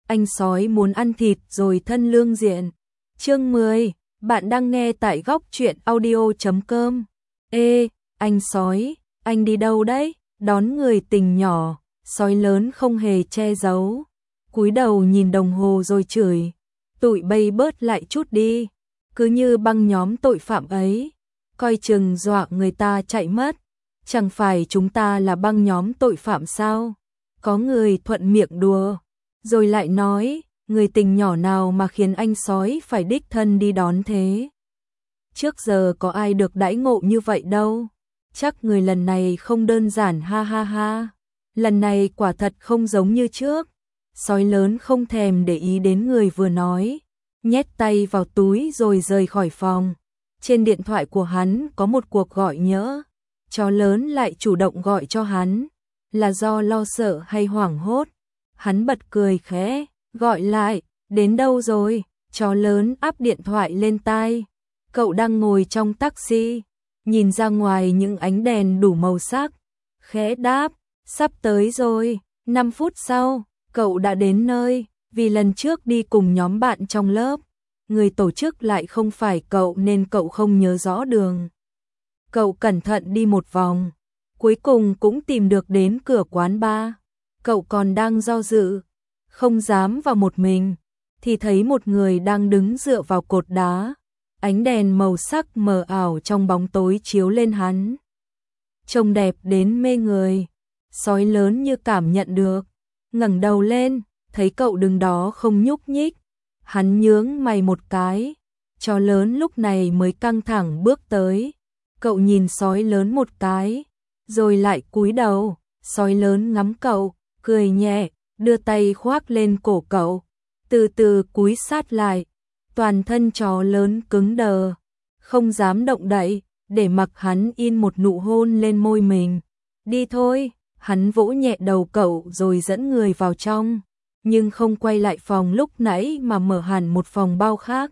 anh sói muốn ăn thịt rồi thân lương diện. Chương 10, bạn đang nghe tại góc truyện audio.com. Ê, anh sói, anh đi đâu đấy? Đón người tình nhỏ, sói lớn không hề che giấu. Cúi đầu nhìn đồng hồ rồi chửi, tụi bay bớt lại chút đi. Cứ như băng nhóm tội phạm ấy, coi chừng dọa người ta chạy mất. Chẳng phải chúng ta là băng nhóm tội phạm sao? Có người thuận miệng đùa, rồi lại nói, người tình nhỏ nào mà khiến anh sói phải đích thân đi đón thế? Trước giờ có ai được đãi ngộ như vậy đâu. Chắc người lần này không đơn giản, ha ha ha. Lần này quả thật không giống như trước. Sói lớn không thèm để ý đến người vừa nói, nhét tay vào túi rồi rời khỏi phòng. Trên điện thoại của hắn có một cuộc gọi nhỡ. Chó lớn lại chủ động gọi cho hắn, là do lo sợ hay hoảng hốt? Hắn bật cười khẽ, gọi lại, đến đâu rồi? Chó lớn áp điện thoại lên tai. Cậu đang ngồi trong taxi, nhìn ra ngoài những ánh đèn đủ màu sắc, khẽ đáp, sắp tới rồi. 5 phút sau, cậu đã đến nơi. Vì lần trước đi cùng nhóm bạn trong lớp, người tổ chức lại không phải cậu nên cậu không nhớ rõ đường. Cậu cẩn thận đi một vòng, cuối cùng cũng tìm được đến cửa quán bar. Cậu còn đang do dự, không dám vào một mình, thì thấy một người đang đứng dựa vào cột đá. Ánh đèn màu sắc mờ ảo trong bóng tối chiếu lên hắn, trông đẹp đến mê người. Sói lớn như cảm nhận được, ngẩng đầu lên, thấy cậu đứng đó không nhúc nhích. Hắn nhướng mày một cái. Chó lớn lúc này mới căng thẳng bước tới. Cậu nhìn sói lớn một cái, rồi lại cúi đầu. Sói lớn ngắm cậu, cười nhẹ, đưa tay khoác lên cổ cậu, từ từ cúi sát lại. Toàn thân chó lớn cứng đờ, không dám động đậy, để mặc hắn in một nụ hôn lên môi mình. Đi thôi, hắn vỗ nhẹ đầu cậu rồi dẫn người vào trong, nhưng không quay lại phòng lúc nãy mà mở hẳn một phòng bao khác.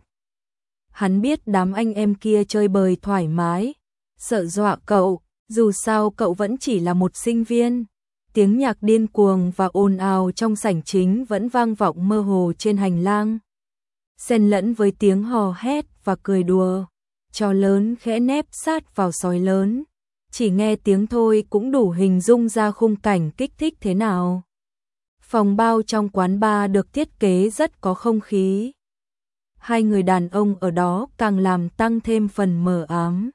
Hắn biết đám anh em kia chơi bời thoải mái, sợ dọa cậu, dù sao cậu vẫn chỉ là một sinh viên. Tiếng nhạc điên cuồng và ồn ào trong sảnh chính vẫn vang vọng mơ hồ trên hành lang, xen lẫn với tiếng hò hét và cười đùa. Chó lớn khẽ nép sát vào sói lớn, chỉ nghe tiếng thôi cũng đủ hình dung ra khung cảnh kích thích thế nào. Phòng bao trong quán bar được thiết kế rất có không khí. Hai người đàn ông ở đó càng làm tăng thêm phần mờ ám.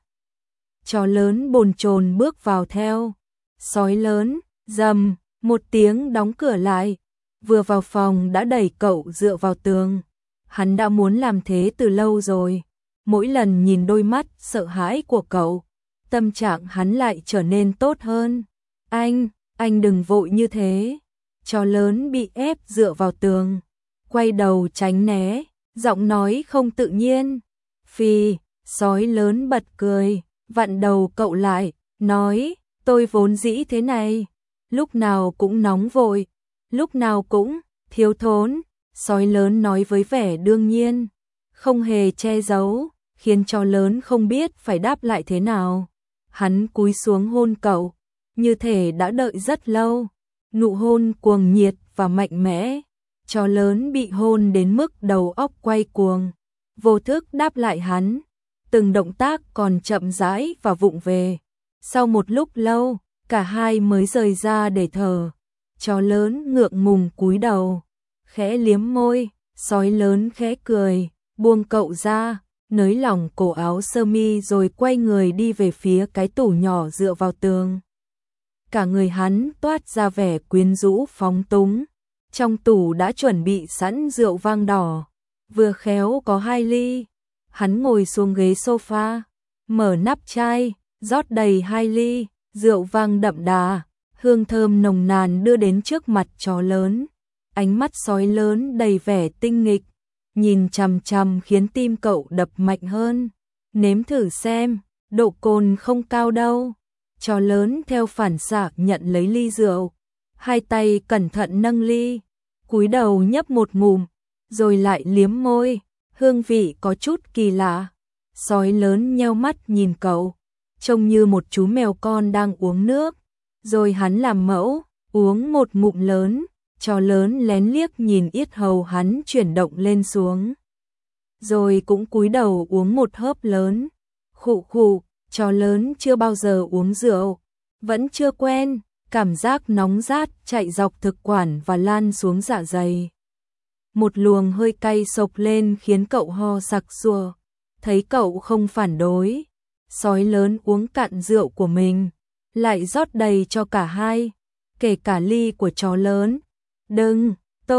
Chó lớn bồn chồn bước vào theo. Sói lớn, rầm, một tiếng đóng cửa lại. Vừa vào phòng đã đẩy cậu dựa vào tường. Hắn đã muốn làm thế từ lâu rồi. Mỗi lần nhìn đôi mắt sợ hãi của cậu, tâm trạng hắn lại trở nên tốt hơn. Anh đừng vội như thế. Chó lớn bị ép dựa vào tường, quay đầu tránh né, giọng nói không tự nhiên. Phì, sói lớn bật cười, vặn đầu cậu lại, nói, tôi vốn dĩ thế này, lúc nào cũng nóng vội, lúc nào cũng thiếu thốn. Sói lớn nói với vẻ đương nhiên, không hề che giấu, khiến chó lớn không biết phải đáp lại thế nào. Hắn cúi xuống hôn cậu, như thể đã đợi rất lâu. Nụ hôn cuồng nhiệt và mạnh mẽ. Chó lớn bị hôn đến mức đầu óc quay cuồng, vô thức đáp lại hắn, từng động tác còn chậm rãi và vụng về. Sau một lúc lâu, cả hai mới rời ra để thở. Chó lớn ngượng ngùng cúi đầu, khẽ liếm môi. Sói lớn khẽ cười, buông cậu ra, nới lỏng cổ áo sơ mi rồi quay người đi về phía cái tủ nhỏ dựa vào tường. Cả người hắn toát ra vẻ quyến rũ phóng túng. Trong tủ đã chuẩn bị sẵn rượu vang đỏ, vừa khéo có 2 ly. Hắn ngồi xuống ghế sofa, mở nắp chai, rót đầy 2 ly, rượu vang đậm đà, hương thơm nồng nàn đưa đến trước mặt chó lớn. Ánh mắt sói lớn đầy vẻ tinh nghịch, nhìn chằm chằm khiến tim cậu đập mạnh hơn. Nếm thử xem, độ cồn không cao đâu. Chó lớn theo phản xạ nhận lấy ly rượu, hai tay cẩn thận nâng ly, cúi đầu nhấp một ngụm, rồi lại liếm môi, hương vị có chút kỳ lạ. Sói lớn nheo mắt nhìn cậu, trông như một chú mèo con đang uống nước, rồi hắn làm mẫu, uống một ngụm lớn, Chó lớn lén liếc nhìn yết hầu hắn chuyển động lên xuống. Rồi cũng cúi đầu uống một hớp lớn. Khụ khụ, chó lớn chưa bao giờ uống rượu. Vẫn chưa quen, cảm giác nóng rát chạy dọc thực quản và lan xuống dạ dày. Một luồng hơi cay sộc lên khiến cậu ho sặc sụa. Thấy cậu không phản đối, sói lớn uống cạn rượu của mình, lại rót đầy cho cả hai, kể cả ly của chó lớn. Đừng,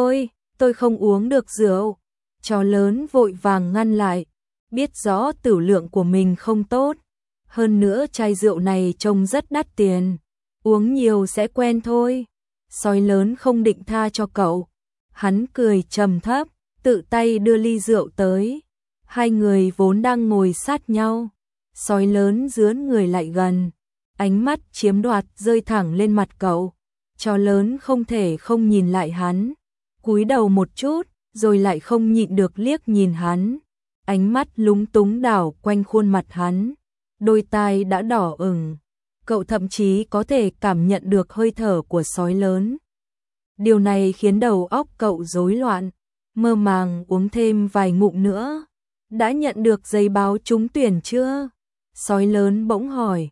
tôi không uống được rượu. Chó lớn vội vàng ngăn lại, biết rõ tửu lượng của mình không tốt. Hơn nữa chai rượu này trông rất đắt tiền, uống nhiều sẽ quen thôi. Sói lớn không định tha cho cậu. Hắn cười trầm thấp, tự tay đưa ly rượu tới. Hai người vốn đang ngồi sát nhau. Sói lớn dướn người lại gần, ánh mắt chiếm đoạt rơi thẳng lên mặt cậu. Chó lớn không thể không nhìn lại hắn, cúi đầu một chút, rồi lại không nhịn được liếc nhìn hắn. Ánh mắt lúng túng đảo quanh khuôn mặt hắn, đôi tai đã đỏ ửng. Cậu thậm chí có thể cảm nhận được hơi thở của sói lớn. Điều này khiến đầu óc cậu rối loạn, mơ màng uống thêm vài ngụm nữa. Đã nhận được giấy báo trúng tuyển chưa? Sói lớn bỗng hỏi.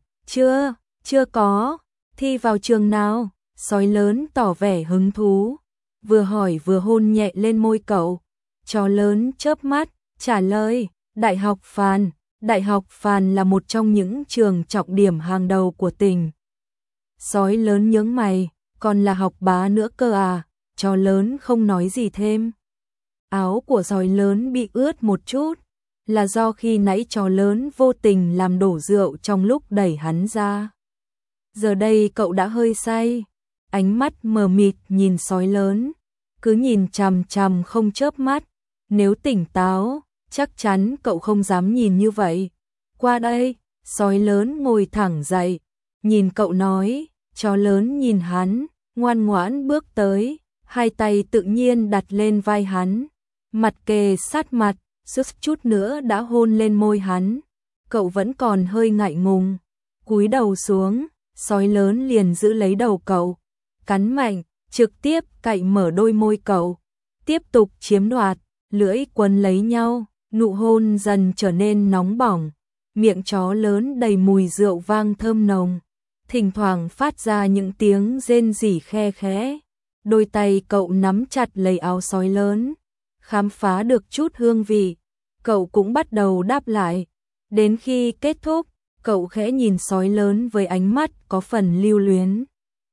Chưa có. Thi vào trường nào? Sói lớn tỏ vẻ hứng thú, vừa hỏi vừa hôn nhẹ lên môi cậu. Chó lớn chớp mắt, trả lời, Đại học Phàn. Đại học Phàn là một trong những trường trọng điểm hàng đầu của tỉnh. Sói lớn nhướng mày, còn là học bá nữa cơ à? Chó lớn không nói gì thêm. Áo của sói lớn bị ướt một chút, là do khi nãy chó lớn vô tình làm đổ rượu trong lúc đẩy hắn ra. Giờ đây cậu đã hơi say, ánh mắt mờ mịt nhìn sói lớn, cứ nhìn chằm chằm không chớp mắt. Nếu tỉnh táo, chắc chắn cậu không dám nhìn như vậy. Qua đây, sói lớn ngồi thẳng dậy, nhìn cậu nói. Chó lớn nhìn hắn, ngoan ngoãn bước tới, hai tay tự nhiên đặt lên vai hắn, mặt kề sát mặt, suýt chút nữa đã hôn lên môi hắn. Cậu vẫn còn hơi ngại ngùng, cúi đầu xuống, sói lớn liền giữ lấy đầu cậu, cắn mạnh, trực tiếp cạy mở đôi môi cậu, tiếp tục chiếm đoạt, lưỡi quấn lấy nhau, nụ hôn dần trở nên nóng bỏng. Miệng chó lớn đầy mùi rượu vang thơm nồng, thỉnh thoảng phát ra những tiếng rên rỉ khe khẽ. Đôi tay cậu nắm chặt lấy áo sói lớn, khám phá được chút hương vị, cậu cũng bắt đầu đáp lại. Đến khi kết thúc, cậu khẽ nhìn sói lớn với ánh mắt có phần lưu luyến,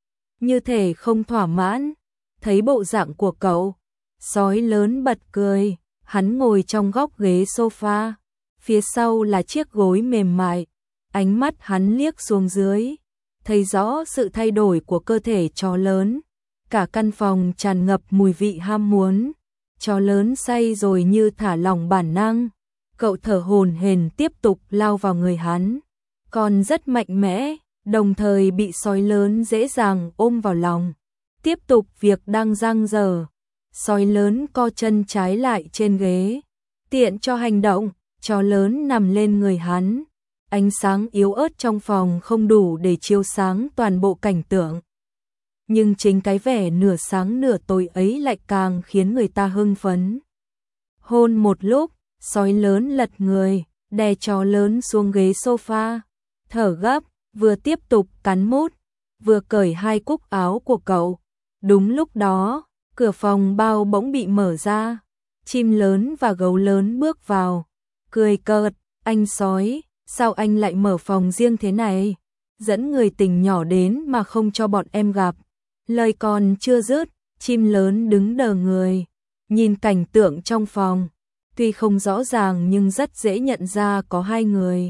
như thể không thỏa mãn. Thấy bộ dạng của cậu, sói lớn bật cười. Hắn ngồi trong góc ghế sofa, phía sau là chiếc gối mềm mại. Ánh mắt hắn liếc xuống dưới, thấy rõ sự thay đổi của cơ thể chó lớn. Cả căn phòng tràn ngập mùi vị ham muốn. Chó lớn say rồi như thả lỏng bản năng. Cậu thở hổn hển tiếp tục lao vào người hắn, còn rất mạnh mẽ, đồng thời bị sói lớn dễ dàng ôm vào lòng. Tiếp tục việc đang dang dở, sói lớn co chân trái lại trên ghế, tiện cho hành động. Chó lớn nằm lên người hắn. Ánh sáng yếu ớt trong phòng không đủ để chiếu sáng toàn bộ cảnh tượng, nhưng chính cái vẻ nửa sáng nửa tối ấy lại càng khiến người ta hưng phấn. Hôn một lúc, sói lớn lật người, đè chó lớn xuống ghế sofa, thở gấp, vừa tiếp tục cắn mút, vừa cởi hai cúc áo của cậu. Đúng lúc đó, cửa phòng bao bỗng bị mở ra, chim lớn và gấu lớn bước vào, cười cợt, anh sói, sao anh lại mở phòng riêng thế này? Dẫn người tình nhỏ đến mà không cho bọn em gặp. Lời còn chưa dứt, chim lớn đứng đờ người, nhìn cảnh tượng trong phòng, tuy không rõ ràng nhưng rất dễ nhận ra có hai người,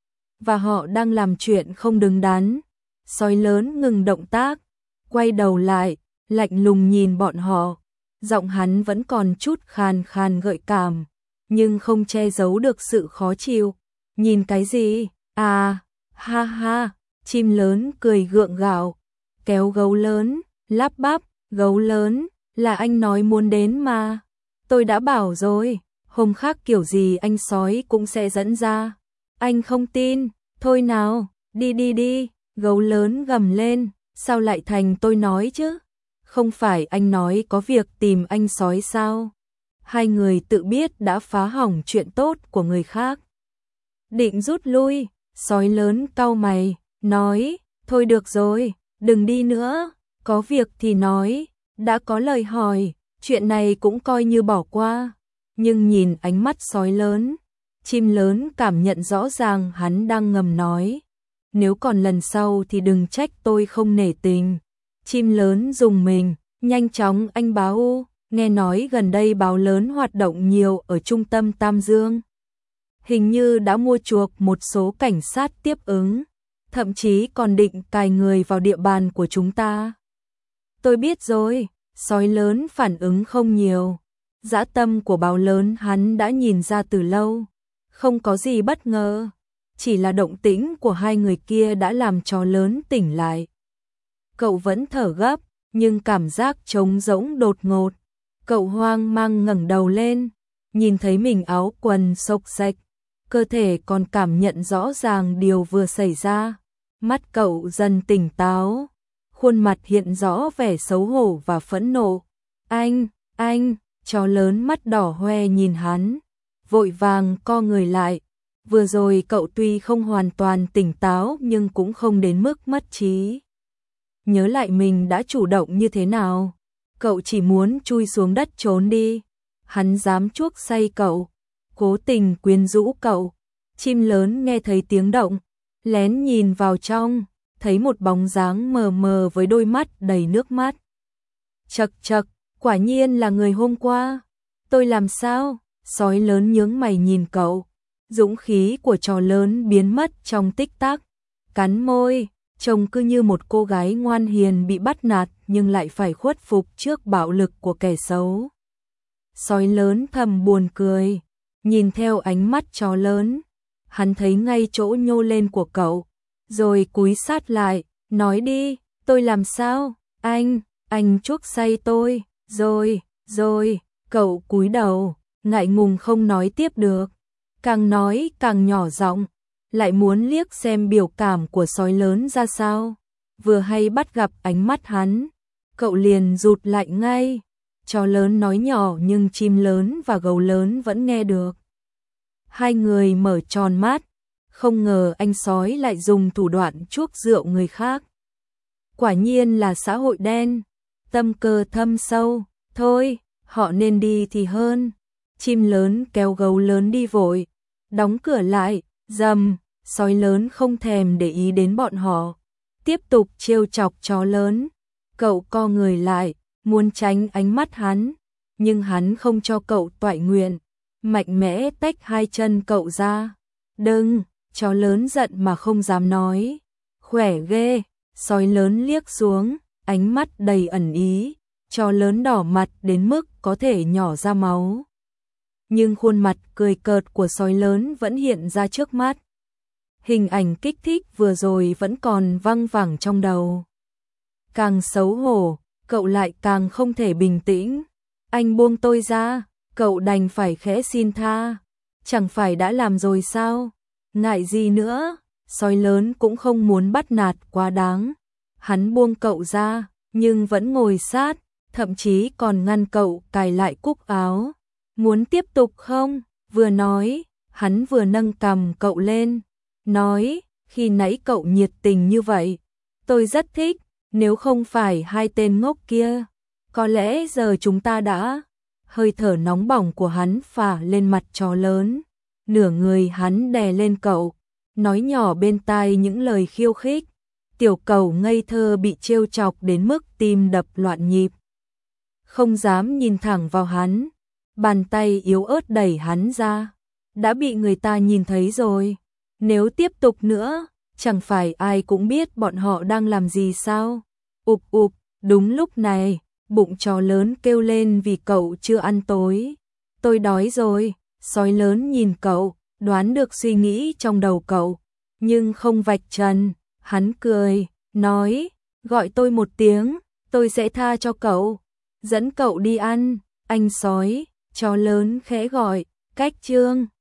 và họ đang làm chuyện không đứng đắn. Sói lớn ngừng động tác, quay đầu lại, lạnh lùng nhìn bọn họ, giọng hắn vẫn còn chút khàn khàn gợi cảm, nhưng không che giấu được sự khó chịu. Nhìn cái gì? À, ha ha, chim lớn cười gượng gạo, kéo gấu lớn, lắp bắp, gấu lớn, là anh nói muốn đến mà. Tôi đã bảo rồi, hôm khác kiểu gì anh sói cũng sẽ dẫn ra. Anh không tin, thôi nào, đi đi đi, gấu lớn gầm lên, sao lại thành tôi nói chứ? Không phải anh nói có việc tìm anh sói sao? Hai người tự biết đã phá hỏng chuyện tốt của người khác. Định rút lui, sói lớn cau mày, nói, thôi được rồi, đừng đi nữa, có việc thì nói, đã có lời hỏi, chuyện này cũng coi như bỏ qua. Nhưng nhìn ánh mắt sói lớn, chim lớn cảm nhận rõ ràng hắn đang ngầm nói, nếu còn lần sau thì đừng trách tôi không nể tình. Chim lớn rùng mình, nhanh chóng anh báo, nghe nói gần đây báo lớn hoạt động nhiều ở trung tâm Tam Dương. Hình như đã mua chuộc một số cảnh sát tiếp ứng, thậm chí còn định cài người vào địa bàn của chúng ta. Tôi biết rồi, sói lớn phản ứng không nhiều. Dã tâm của báo lớn hắn đã nhìn ra từ lâu, không có gì bất ngờ, chỉ là động tĩnh của hai người kia đã làm chó lớn tỉnh lại. Cậu vẫn thở gấp, nhưng cảm giác trống rỗng đột ngột. Cậu hoang mang ngẩng đầu lên, nhìn thấy mình áo quần xộc xệch, cơ thể còn cảm nhận rõ ràng điều vừa xảy ra. Mắt cậu dần tỉnh táo, khuôn mặt hiện rõ vẻ xấu hổ và phẫn nộ. Anh, chó lớn mắt đỏ hoe nhìn hắn, vội vàng co người lại. Vừa rồi cậu tuy không hoàn toàn tỉnh táo nhưng cũng không đến mức mất trí. Nhớ lại mình đã chủ động như thế nào, cậu chỉ muốn chui xuống đất trốn đi. Hắn dám chuốc say cậu, cố tình quyến rũ cậu. Chim lớn nghe thấy tiếng động, lén nhìn vào trong, thấy một bóng dáng mờ mờ với đôi mắt đầy nước mắt. Chậc chậc, quả nhiên là người hôm qua. Tôi làm sao? Sói lớn nhướng mày nhìn cậu. Dũng khí của chó lớn biến mất trong tích tắc. Cắn môi, trông cứ như một cô gái ngoan hiền bị bắt nạt nhưng lại phải khuất phục trước bạo lực của kẻ xấu. Sói lớn thầm buồn cười, nhìn theo ánh mắt chó lớn, hắn thấy ngay chỗ nhô lên của cậu, rồi cúi sát lại, nói đi, tôi làm sao? Anh chuốc say tôi, rồi, cậu cúi đầu, ngại ngùng không nói tiếp được, càng nói càng nhỏ giọng, lại muốn liếc xem biểu cảm của sói lớn ra sao. Vừa hay bắt gặp ánh mắt hắn, cậu liền rụt lại ngay. Chó lớn nói nhỏ nhưng chim lớn và gấu lớn vẫn nghe được. Hai người mở tròn mắt, không ngờ anh sói lại dùng thủ đoạn chuốc rượu người khác. Quả nhiên là xã hội đen, tâm cơ thâm sâu, thôi, họ nên đi thì hơn. Chim lớn kéo gấu lớn đi vội, đóng cửa lại, rầm, sói lớn không thèm để ý đến bọn họ, tiếp tục trêu chọc chó lớn. Cậu co người lại, muốn tránh ánh mắt hắn, nhưng hắn không cho cậu toại nguyện, mạnh mẽ tách hai chân cậu ra. Đừng, chó lớn giận mà không dám nói. Khỏe ghê, sói lớn liếc xuống, ánh mắt đầy ẩn ý, chó lớn đỏ mặt đến mức có thể nhỏ ra máu. Nhưng khuôn mặt cười cợt của sói lớn vẫn hiện ra trước mắt. Hình ảnh kích thích vừa rồi vẫn còn văng vẳng trong đầu. Càng xấu hổ, cậu lại càng không thể bình tĩnh. Anh buông tôi ra, cậu đành phải khẽ xin tha. Chẳng phải đã làm rồi sao? Ngại gì nữa? Sói lớn cũng không muốn bắt nạt quá đáng. Hắn buông cậu ra, nhưng vẫn ngồi sát, thậm chí còn ngăn cậu cài lại cúc áo. Muốn tiếp tục không? Vừa nói, hắn vừa nâng cằm cậu lên, nói, khi nãy cậu nhiệt tình như vậy, tôi rất thích, nếu không phải hai tên ngốc kia, có lẽ giờ chúng ta đã. Hơi thở nóng bỏng của hắn phả lên mặt chó lớn, nửa người hắn đè lên cậu, nói nhỏ bên tai những lời khiêu khích. Tiểu cẩu ngây thơ bị trêu chọc đến mức tim đập loạn nhịp, không dám nhìn thẳng vào hắn, bàn tay yếu ớt đẩy hắn ra. Đã bị người ta nhìn thấy rồi, nếu tiếp tục nữa, chẳng phải ai cũng biết bọn họ đang làm gì sao? Ụp ụp, đúng lúc này, bụng chó lớn kêu lên vì cậu chưa ăn tối. Tôi đói rồi. Sói lớn nhìn cậu, đoán được suy nghĩ trong đầu cậu, nhưng không vạch trần. Hắn cười, nói, gọi tôi một tiếng, tôi sẽ tha cho cậu, dẫn cậu đi ăn. Anh sói, chó lớn khẽ gọi, cách chương.